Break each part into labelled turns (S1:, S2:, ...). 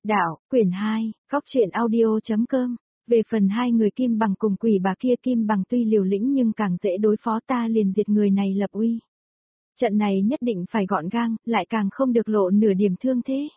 S1: Đạo, quyển 2, góc truyện audio.com. Về phần hai người Kim Bằng cùng quỷ bà kia, Kim Bằng tuy liều lĩnh nhưng càng dễ đối phó, ta liền diệt người này lập uy. Trận này nhất định phải gọn gàng, lại càng không được lộ nửa điểm thương thế.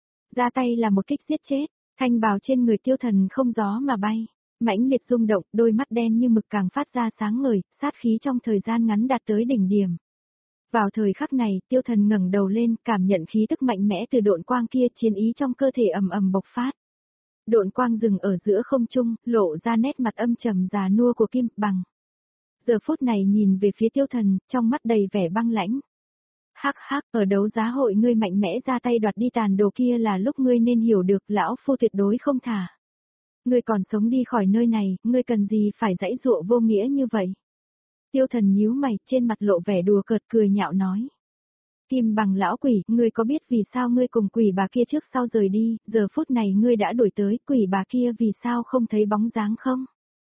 S1: Ra tay là một kích giết chết, thanh bào trên người Tiêu Thần không gió mà bay, mãnh liệt rung động, đôi mắt đen như mực càng phát ra sáng ngời, sát khí trong thời gian ngắn đạt tới đỉnh điểm. Vào thời khắc này, Tiêu Thần ngẩng đầu lên, cảm nhận khí tức mạnh mẽ từ độn quang kia, chiến ý trong cơ thể ầm ầm bộc phát. Độn quang dừng ở giữa không trung, lộ ra nét mặt âm trầm già nua của Kim Bằng. Giờ phút này nhìn về phía Tiêu Thần, trong mắt đầy vẻ băng lãnh. Hắc hắc, ở đấu giá hội ngươi mạnh mẽ ra tay đoạt đi tàn đồ kia là lúc ngươi nên hiểu được lão phu tuyệt đối không thả. Ngươi còn sống đi khỏi nơi này, ngươi cần gì phải giãy giụa vô nghĩa như vậy? Tiêu Thần nhíu mày, trên mặt lộ vẻ đùa cợt cười nhạo nói. Kim Bằng lão quỷ, ngươi có biết vì sao ngươi cùng quỷ bà kia trước sau rời đi, giờ phút này ngươi đã đuổi tới, quỷ bà kia vì sao không thấy bóng dáng không?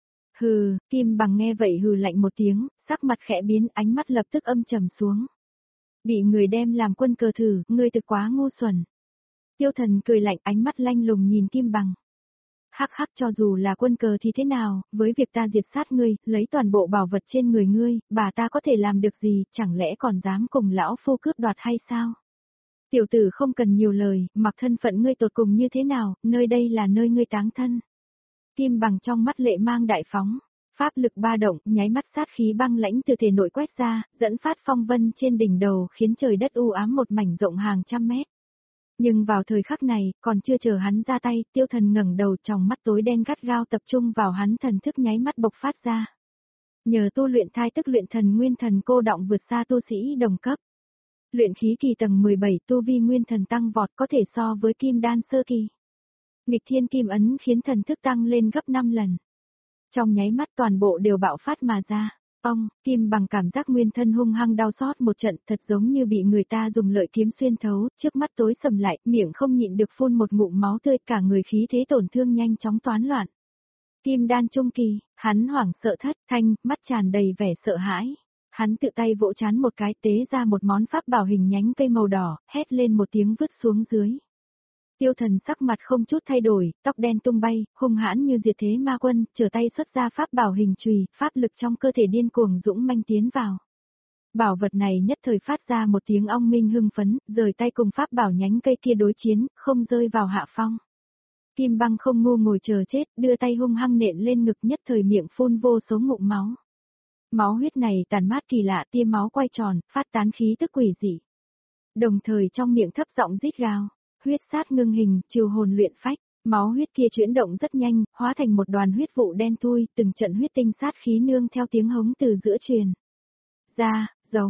S1: Hừ, Kim Bằng nghe vậy hừ lạnh một tiếng, sắc mặt khẽ biến, ánh mắt lập tức âm trầm xuống. Bị người đem làm quân cờ thử, ngươi thực quá ngu xuẩn. Tiêu Thần cười lạnh, ánh mắt lanh lùng nhìn Kim Bằng. Hắc hắc, cho dù là quân cờ thì thế nào, với việc ta diệt sát ngươi, lấy toàn bộ bảo vật trên người ngươi, bà ta có thể làm được gì, chẳng lẽ còn dám cùng lão phu cướp đoạt hay sao? Tiểu tử không cần nhiều lời, mặc thân phận ngươi tột cùng như thế nào, nơi đây là nơi ngươi táng thân. Kim Bằng trong mắt lệ mang đại phóng, pháp lực ba động, nháy mắt sát khí băng lãnh từ thể nội quét ra, dẫn phát phong vân trên đỉnh đầu khiến trời đất u ám một mảnh rộng hàng trăm mét. Nhưng vào thời khắc này, còn chưa chờ hắn ra tay, Tiêu Thần ngẩng đầu, trong mắt tối đen gắt gao tập trung vào hắn, thần thức nháy mắt bộc phát ra. Nhờ tu luyện thai tức luyện thần nguyên thần cô đọng vượt xa tu sĩ đồng cấp. Luyện khí kỳ tầng 17, tu vi nguyên thần tăng vọt, có thể so với kim đan sơ kỳ. Nghịch thiên kim ấn khiến thần thức tăng lên gấp 5 lần. Trong nháy mắt toàn bộ đều bạo phát mà ra. Kim Bằng cảm giác nguyên thân hung hăng đau xót một trận, thật giống như bị người ta dùng lợi kiếm xuyên thấu, trước mắt tối sầm lại, miệng không nhịn được phun một ngụm máu tươi, cả người khí thế tổn thương nhanh chóng toán loạn. Kim đan trung kỳ, hắn hoảng sợ thất thanh, mắt tràn đầy vẻ sợ hãi. Hắn tự tay vỗ chán một cái, tế ra một món pháp bảo hình nhánh cây màu đỏ, hét lên một tiếng vứt xuống dưới. Tiêu Thần sắc mặt không chút thay đổi, tóc đen tung bay, hung hãn như diệt thế ma quân, trở tay xuất ra pháp bảo hình chùy, pháp lực trong cơ thể điên cuồng dũng manh tiến vào. Bảo vật này nhất thời phát ra một tiếng ong minh hưng phấn, rời tay cùng pháp bảo nhánh cây kia đối chiến, không rơi vào hạ phong. Kim Băng không ngu ngồi chờ chết, đưa tay hung hăng nện lên ngực, nhất thời miệng phun vô số ngụm máu. Máu huyết này tàn mát kỳ lạ, tia máu quay tròn, phát tán khí tức quỷ dị. Đồng thời trong miệng thấp giọng rít gào. Huyết sát ngưng hình, chiều hồn luyện phách, máu huyết kia chuyển động rất nhanh, hóa thành một đoàn huyết vụ đen thui, từng trận huyết tinh sát khí nương theo tiếng hống từ giữa truyền ra,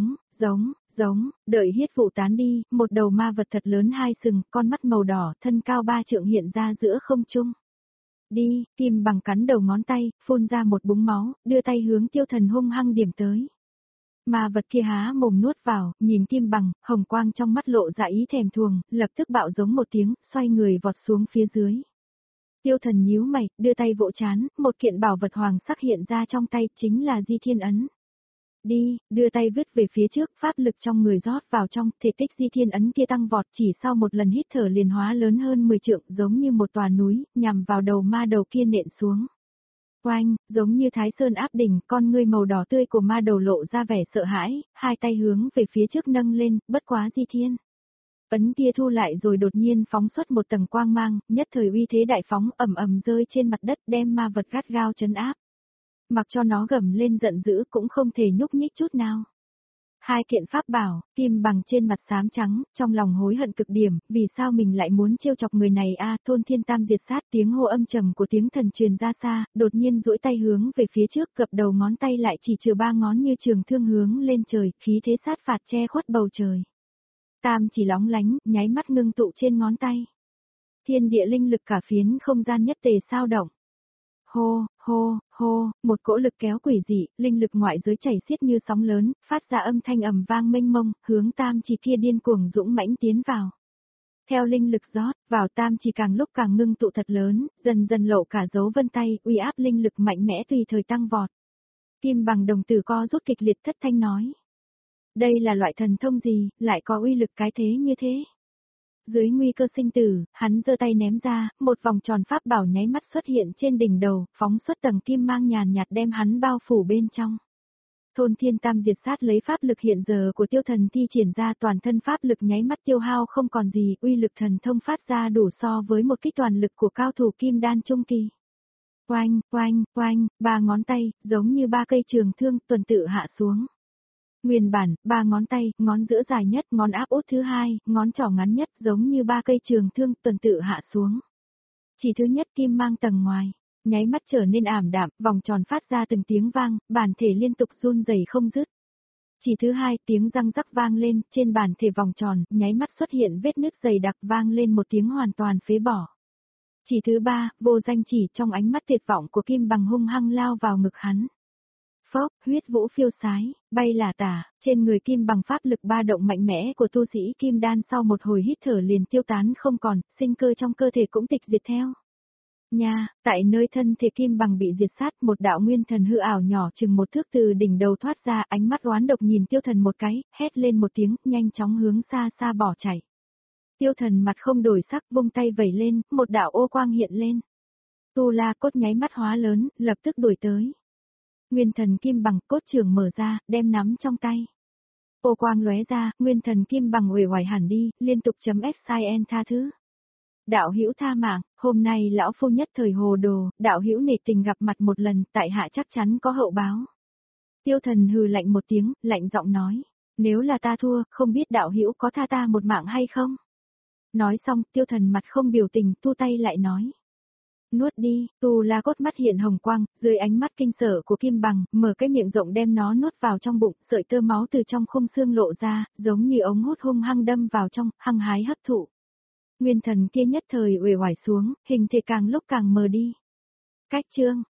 S1: giống, đợi huyết vụ tán đi, một đầu ma vật thật lớn hai sừng, con mắt màu đỏ, thân cao 3 trượng hiện ra giữa không trung. Đi, Kim Bằng cắn đầu ngón tay, phun ra một búng máu, đưa tay hướng Tiêu Thần hung hăng điểm tới. Ma vật kia há mồm nuốt vào, nhìn Kim Bằng, hồng quang trong mắt lộ ra ý thèm thuồng, lập tức bạo giống một tiếng, xoay người vọt xuống phía dưới. Tiêu Thần nhíu mày, đưa tay vỗ chán, một kiện bảo vật hoàng sắc hiện ra trong tay, chính là Di Thiên Ấn. Đi, đưa tay vứt về phía trước, pháp lực trong người rót vào trong, thể tích Di Thiên Ấn kia tăng vọt, chỉ sau một lần hít thở liền hóa lớn hơn 10 trượng, giống như một tòa núi, nhằm vào đầu ma đầu kia nện xuống. Oanh, giống như Thái Sơn áp đỉnh, con ngươi màu đỏ tươi của ma đầu lộ ra vẻ sợ hãi, hai tay hướng về phía trước nâng lên, bất quá Di Thiên Ấn kia thu lại rồi đột nhiên phóng xuất một tầng quang mang, nhất thời uy thế đại phóng, ầm ầm rơi trên mặt đất, đem ma vật gắt gao trấn áp. Mặc cho nó gầm lên giận dữ cũng không thể nhúc nhích chút nào. Hai kiện pháp bảo, Kim Bằng trên mặt xám trắng, trong lòng hối hận cực điểm, vì sao mình lại muốn trêu chọc người này a? Thôn Thiên Tam diệt sát, tiếng hô âm trầm của tiếng thần truyền ra xa, đột nhiên duỗi tay hướng về phía trước, gập đầu ngón tay lại chỉ trừ 3 ngón như trường thương hướng lên trời, khí thế sát phạt che khuất bầu trời. Tam chỉ lóng lánh, nháy mắt ngưng tụ trên ngón tay. Thiên địa linh lực cả phiến không gian nhất tề sao động. Hô, một cỗ lực kéo quỷ dị, linh lực ngoại giới chảy xiết như sóng lớn, phát ra âm thanh ầm vang mênh mông, hướng tam chỉ kia điên cuồng dũng mãnh tiến vào. Theo linh lực rót vào, tam chỉ càng lúc càng ngưng tụ thật lớn, dần dần lộ cả dấu vân tay, uy áp linh lực mạnh mẽ tùy thời tăng vọt. Kim Bằng đồng tử co rút kịch liệt, thất thanh nói. Đây là loại thần thông gì, lại có uy lực cái thế như thế? Dưới nguy cơ sinh tử, hắn giơ tay ném ra, một vòng tròn pháp bảo nháy mắt xuất hiện trên đỉnh đầu, phóng xuất tầng kim mang nhàn nhạt đem hắn bao phủ bên trong. Thôn thiên tam diệt sát lấy pháp lực hiện giờ của tiêu thần thi triển ra, toàn thân pháp lực nháy mắt tiêu hao không còn gì, uy lực thần thông phát ra đủ so với một kích toàn lực của cao thủ kim đan trung kỳ. Oanh, oanh, oanh, ba ngón tay, giống như ba cây trường thương, tuần tự hạ xuống. Nguyên bản, ba ngón tay, ngón giữa dài nhất, ngón áp út thứ hai, ngón trỏ ngắn nhất, giống như ba cây trường thương, tuần tự hạ xuống. Chỉ thứ nhất kim mang tầng ngoài, nháy mắt trở nên ảm đạm, vòng tròn phát ra từng tiếng vang, bản thể liên tục run rẩy không dứt. Chỉ thứ hai, tiếng răng rắc vang lên, trên bản thể vòng tròn, nháy mắt xuất hiện vết nứt dày đặc, vang lên một tiếng hoàn toàn phế bỏ. Chỉ thứ ba, vô danh chỉ, trong ánh mắt tuyệt vọng của kim bằng hung hăng lao vào ngực hắn. Phốc, huyết vũ phiêu sái, bay là tả, trên người kim bằng pháp lực ba động mạnh mẽ của tu sĩ kim đan sau một hồi hít thở liền tiêu tán không còn, sinh cơ trong cơ thể cũng tịch diệt theo. Nha, tại nơi thân thể kim bằng bị diệt sát, một đạo nguyên thần hư ảo nhỏ chừng một thước từ đỉnh đầu thoát ra, ánh mắt oán độc nhìn tiêu thần một cái, hét lên một tiếng, nhanh chóng hướng xa xa bỏ chạy. Tiêu thần mặt không đổi sắc, vung tay vẩy lên, một đạo ô quang hiện lên. Tu La cốt nháy mắt hóa lớn, lập tức đuổi tới. Nguyên thần kim bằng cốt trường mở ra, đem nắm trong tay. Ô quang lóe ra, nguyên thần kim bằng uể oải hẳn đi, liên tục chấm SIN tha thứ. Đạo hữu tha mạng, hôm nay lão phu nhất thời hồ đồ, đạo hữu nể tình gặp mặt một lần, tại hạ chắc chắn có hậu báo. Tiêu thần hừ lạnh một tiếng, lạnh giọng nói, nếu là ta thua, không biết đạo hữu có tha ta một mạng hay không? Nói xong, tiêu thần mặt không biểu tình, tu tay lại nói. Nuốt đi, Tu La cốt mắt hiện hồng quang, dưới ánh mắt kinh sợ của kim bằng, mở cái miệng rộng đem nó nuốt vào trong bụng, sợi tơ máu từ trong khung xương lộ ra, giống như ống hút hung hăng đâm vào trong, hăng hái hấp thụ. Nguyên thần kia nhất thời uể oải xuống, hình thể càng lúc càng mờ đi. Cách chương